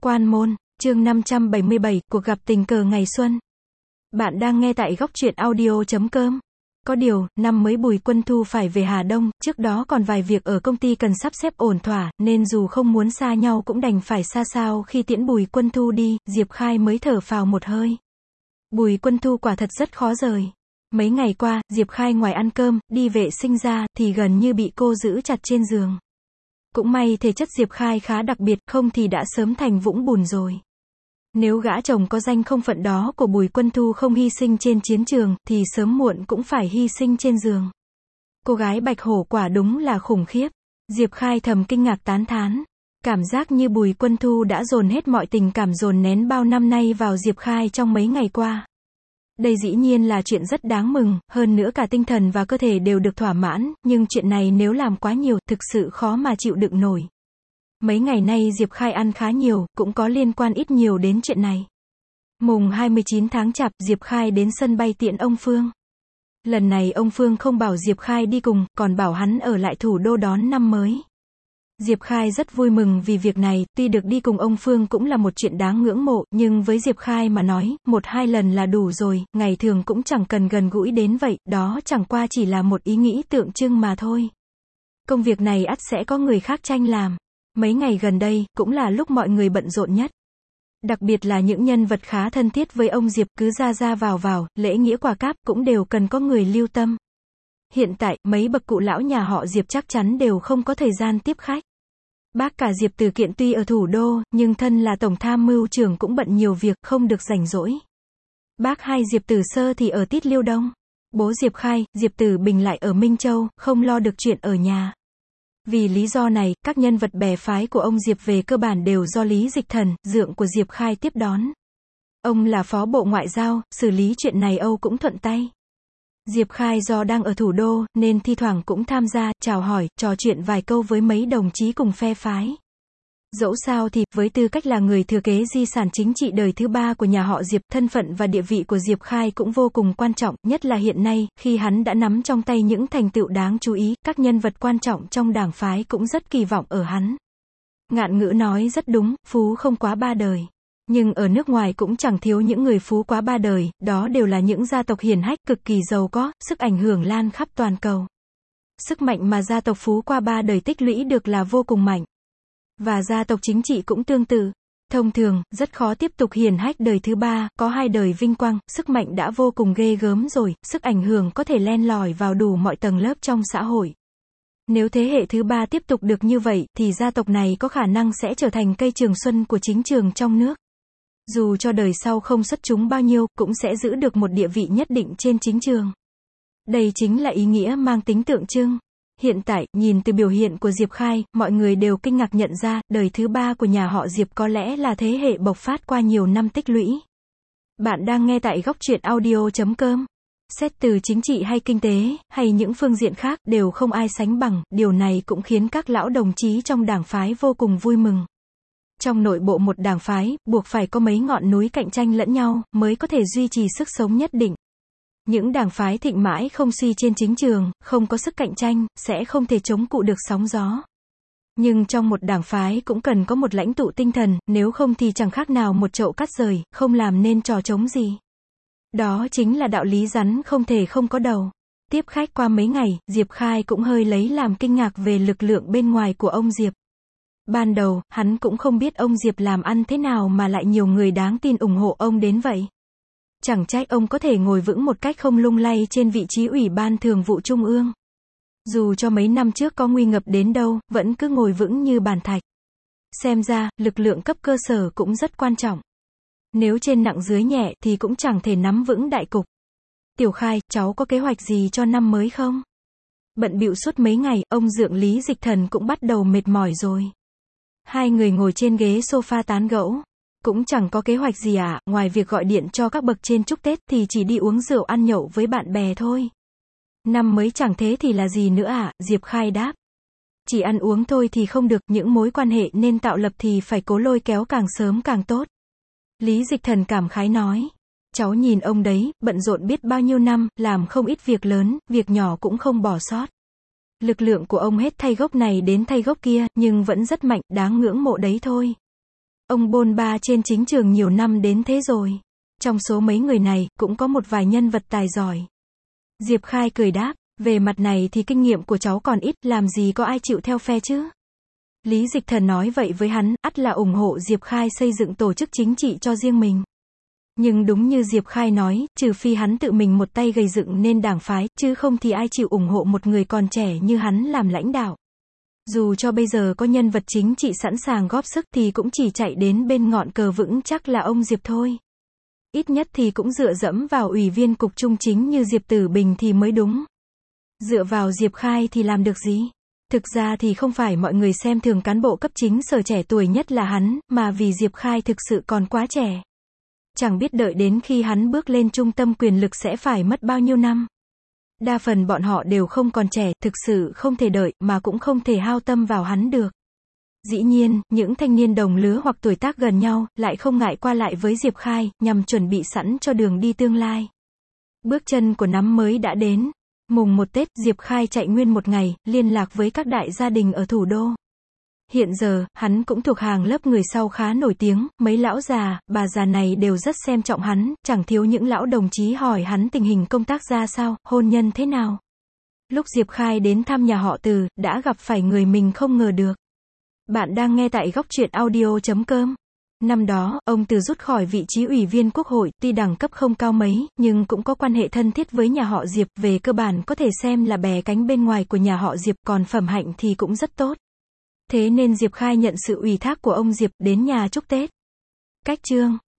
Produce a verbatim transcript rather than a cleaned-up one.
Quan môn, chương năm trăm bảy mươi bảy, cuộc gặp tình cờ ngày xuân. Bạn đang nghe tại góc truyện audio chấm com. Có điều, năm mới Bùi Quân Thu phải về Hà Đông, trước đó còn vài việc ở công ty cần sắp xếp ổn thỏa, nên dù không muốn xa nhau cũng đành phải xa sao khi tiễn Bùi Quân Thu đi, Diệp Khai mới thở phào một hơi. Bùi Quân Thu quả thật rất khó rời. Mấy ngày qua, Diệp Khai ngoài ăn cơm, đi vệ sinh ra, thì gần như bị cô giữ chặt trên giường. Cũng may thể chất Diệp Khai khá đặc biệt, không thì đã sớm thành vũng bùn rồi. Nếu gã chồng có danh không phận đó của Bùi Quân Thu không hy sinh trên chiến trường, thì sớm muộn cũng phải hy sinh trên giường. Cô gái Bạch Hổ quả đúng là khủng khiếp. Diệp Khai thầm kinh ngạc tán thán. Cảm giác như Bùi Quân Thu đã dồn hết mọi tình cảm dồn nén bao năm nay vào Diệp Khai trong mấy ngày qua. Đây dĩ nhiên là chuyện rất đáng mừng, hơn nữa cả tinh thần và cơ thể đều được thỏa mãn, nhưng chuyện này nếu làm quá nhiều, thực sự khó mà chịu đựng nổi. Mấy ngày nay Diệp Khai ăn khá nhiều, cũng có liên quan ít nhiều đến chuyện này. Mùng hai mươi chín tháng Chạp, Diệp Khai đến sân bay tiễn ông Phương. Lần này ông Phương không bảo Diệp Khai đi cùng, còn bảo hắn ở lại thủ đô đón năm mới. Diệp Khai rất vui mừng vì việc này, tuy được đi cùng ông Phương cũng là một chuyện đáng ngưỡng mộ, nhưng với Diệp Khai mà nói, một hai lần là đủ rồi, ngày thường cũng chẳng cần gần gũi đến vậy, đó chẳng qua chỉ là một ý nghĩ tượng trưng mà thôi. Công việc này ắt sẽ có người khác tranh làm. Mấy ngày gần đây, cũng là lúc mọi người bận rộn nhất. Đặc biệt là những nhân vật khá thân thiết với ông Diệp, cứ ra ra vào vào, lễ nghĩa quả cáp, cũng đều cần có người lưu tâm. Hiện tại, mấy bậc cụ lão nhà họ Diệp chắc chắn đều không có thời gian tiếp khách. Bác cả Diệp Từ Kiện tuy ở thủ đô, nhưng thân là tổng tham mưu trưởng cũng bận nhiều việc, không được rảnh rỗi. Bác hai Diệp Từ Sơ thì ở Tít Liêu Đông. Bố Diệp Khai, Diệp Từ Bình lại ở Minh Châu, không lo được chuyện ở nhà. Vì lý do này, các nhân vật bè phái của ông Diệp về cơ bản đều do Lý Dịch Thần, dượng của Diệp Khai tiếp đón. Ông là phó bộ ngoại giao, xử lý chuyện này Âu cũng thuận tay. Diệp Khai do đang ở thủ đô, nên thi thoảng cũng tham gia, chào hỏi, trò chuyện vài câu với mấy đồng chí cùng phe phái. Dẫu sao thì, với tư cách là người thừa kế di sản chính trị đời thứ ba của nhà họ Diệp, thân phận và địa vị của Diệp Khai cũng vô cùng quan trọng, nhất là hiện nay, khi hắn đã nắm trong tay những thành tựu đáng chú ý, các nhân vật quan trọng trong đảng phái cũng rất kỳ vọng ở hắn. Ngạn ngữ nói rất đúng, phú không quá ba đời. Nhưng ở nước ngoài cũng chẳng thiếu những người phú quá ba đời, đó đều là những gia tộc hiển hách cực kỳ giàu có, sức ảnh hưởng lan khắp toàn cầu. Sức mạnh mà gia tộc phú qua ba đời tích lũy được là vô cùng mạnh. Và gia tộc chính trị cũng tương tự. Thông thường, rất khó tiếp tục hiển hách đời thứ ba, có hai đời vinh quang, sức mạnh đã vô cùng ghê gớm rồi, sức ảnh hưởng có thể len lỏi vào đủ mọi tầng lớp trong xã hội. Nếu thế hệ thứ ba tiếp tục được như vậy, thì gia tộc này có khả năng sẽ trở thành cây trường xuân của chính trường trong nước. Dù cho đời sau không xuất chúng bao nhiêu, cũng sẽ giữ được một địa vị nhất định trên chính trường. Đây chính là ý nghĩa mang tính tượng trưng. Hiện tại, nhìn từ biểu hiện của Diệp Khai, mọi người đều kinh ngạc nhận ra, đời thứ ba của nhà họ Diệp có lẽ là thế hệ bộc phát qua nhiều năm tích lũy. Bạn đang nghe tại góc truyện audio chấm com. Xét từ chính trị hay kinh tế, hay những phương diện khác, đều không ai sánh bằng, điều này cũng khiến các lão đồng chí trong đảng phái vô cùng vui mừng. Trong nội bộ một đảng phái, buộc phải có mấy ngọn núi cạnh tranh lẫn nhau, mới có thể duy trì sức sống nhất định. Những đảng phái thịnh mãi không suy trên chính trường, không có sức cạnh tranh, sẽ không thể chống cự được sóng gió. Nhưng trong một đảng phái cũng cần có một lãnh tụ tinh thần, nếu không thì chẳng khác nào một chậu cắt rời, không làm nên trò trống gì. Đó chính là đạo lý rắn không thể không có đầu. Tiếp khách qua mấy ngày, Diệp Khai cũng hơi lấy làm kinh ngạc về lực lượng bên ngoài của ông Diệp. Ban đầu, hắn cũng không biết ông Diệp làm ăn thế nào mà lại nhiều người đáng tin ủng hộ ông đến vậy. Chẳng trách ông có thể ngồi vững một cách không lung lay trên vị trí Ủy ban Thường vụ Trung ương. Dù cho mấy năm trước có nguy ngập đến đâu, vẫn cứ ngồi vững như bàn thạch. Xem ra, lực lượng cấp cơ sở cũng rất quan trọng. Nếu trên nặng dưới nhẹ thì cũng chẳng thể nắm vững đại cục. Tiểu Khai, cháu có kế hoạch gì cho năm mới không? Bận bịu suốt mấy ngày, ông dượng Lý Dịch Thần cũng bắt đầu mệt mỏi rồi. Hai người ngồi trên ghế sofa tán gẫu. Cũng chẳng có kế hoạch gì à, ngoài việc gọi điện cho các bậc trên chúc Tết thì chỉ đi uống rượu ăn nhậu với bạn bè thôi. Năm mới chẳng thế thì là gì nữa à, Diệp Khai đáp. Chỉ ăn uống thôi thì không được, những mối quan hệ nên tạo lập thì phải cố lôi kéo càng sớm càng tốt. Lý Dịch Thần cảm khái nói. Cháu nhìn ông đấy, bận rộn biết bao nhiêu năm, làm không ít việc lớn, việc nhỏ cũng không bỏ sót. Lực lượng của ông hết thay gốc này đến thay gốc kia, nhưng vẫn rất mạnh, đáng ngưỡng mộ đấy thôi. Ông bôn ba trên chính trường nhiều năm đến thế rồi. Trong số mấy người này, cũng có một vài nhân vật tài giỏi. Diệp Khai cười đáp, về mặt này thì kinh nghiệm của cháu còn ít, làm gì có ai chịu theo phe chứ. Lý Dịch Thần nói vậy với hắn, ắt là ủng hộ Diệp Khai xây dựng tổ chức chính trị cho riêng mình. Nhưng đúng như Diệp Khai nói, trừ phi hắn tự mình một tay gây dựng nên đảng phái, chứ không thì ai chịu ủng hộ một người còn trẻ như hắn làm lãnh đạo. Dù cho bây giờ có nhân vật chính trị sẵn sàng góp sức thì cũng chỉ chạy đến bên ngọn cờ vững chắc là ông Diệp thôi. Ít nhất thì cũng dựa dẫm vào ủy viên cục trung chính như Diệp Tử Bình thì mới đúng. Dựa vào Diệp Khai thì làm được gì? Thực ra thì không phải mọi người xem thường cán bộ cấp chính sở trẻ tuổi nhất là hắn, mà vì Diệp Khai thực sự còn quá trẻ. Chẳng biết đợi đến khi hắn bước lên trung tâm quyền lực sẽ phải mất bao nhiêu năm. Đa phần bọn họ đều không còn trẻ, thực sự không thể đợi, mà cũng không thể hao tâm vào hắn được. Dĩ nhiên, những thanh niên đồng lứa hoặc tuổi tác gần nhau, lại không ngại qua lại với Diệp Khai, nhằm chuẩn bị sẵn cho đường đi tương lai. Bước chân của năm mới đã đến. Mùng một Tết, Diệp Khai chạy nguyên một ngày, liên lạc với các đại gia đình ở thủ đô. Hiện giờ, hắn cũng thuộc hàng lớp người sau khá nổi tiếng, mấy lão già, bà già này đều rất xem trọng hắn, chẳng thiếu những lão đồng chí hỏi hắn tình hình công tác ra sao, hôn nhân thế nào. Lúc Diệp Khai đến thăm nhà họ Từ, đã gặp phải người mình không ngờ được. Bạn đang nghe tại góc truyện audio chấm com. Năm đó, ông Từ rút khỏi vị trí ủy viên quốc hội, tuy đẳng cấp không cao mấy, nhưng cũng có quan hệ thân thiết với nhà họ Diệp, về cơ bản có thể xem là bè cánh bên ngoài của nhà họ Diệp, còn phẩm hạnh thì cũng rất tốt. Thế nên Diệp Khai nhận sự ủy thác của ông Diệp, đến nhà chúc Tết. Cách chương